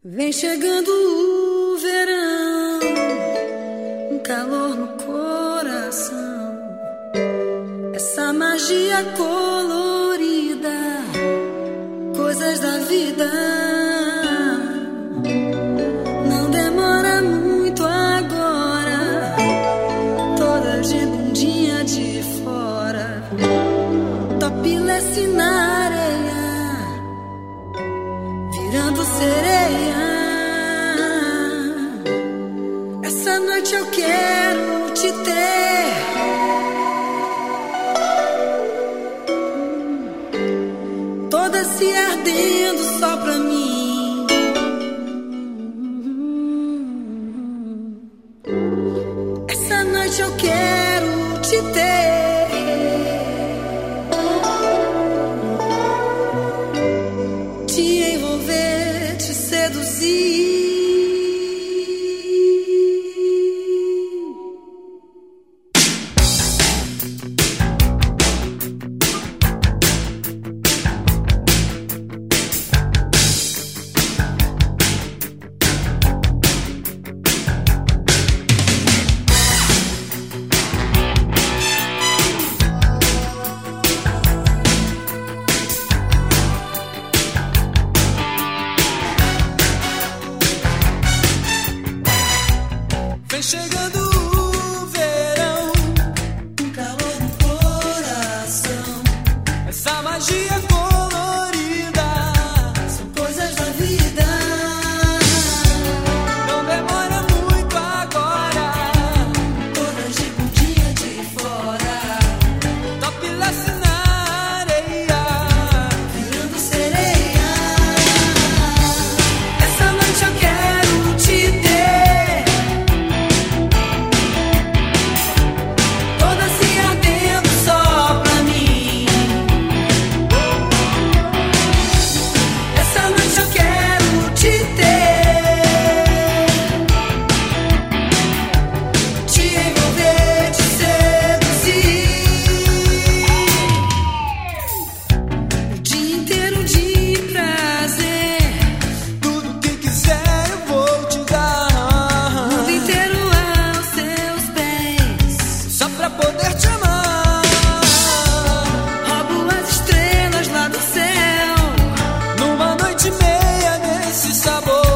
Vem chegando o verão, um calor no coração, essa magia colorida, coisas da vida. Não demora muito agora, todas de bundinha de fora, topless na areia, virando sereia. Essa noite eu quero te ter, toda se ardendo só pra mim. Essa noite eu quero te ter, te envolver, te seduzir. Vem chegando o verão, um calor no coração, essa magia colorida, São coisas da vida. não demora muito agora, Todas de bundinha de fora, topless na areia, virando sereia. Essa noite eu quero te ter, toda se ardendo só pra mim. Essa noite eu quero te ter, te envolver, te seduzir. O dia inteiro de prazer, tudo que quiser eu vou te dar, o mundo inteiro aos seus pés. só pra poder te amar, Roubo as estrelas lá do céu, numa noite e meia desse sabor.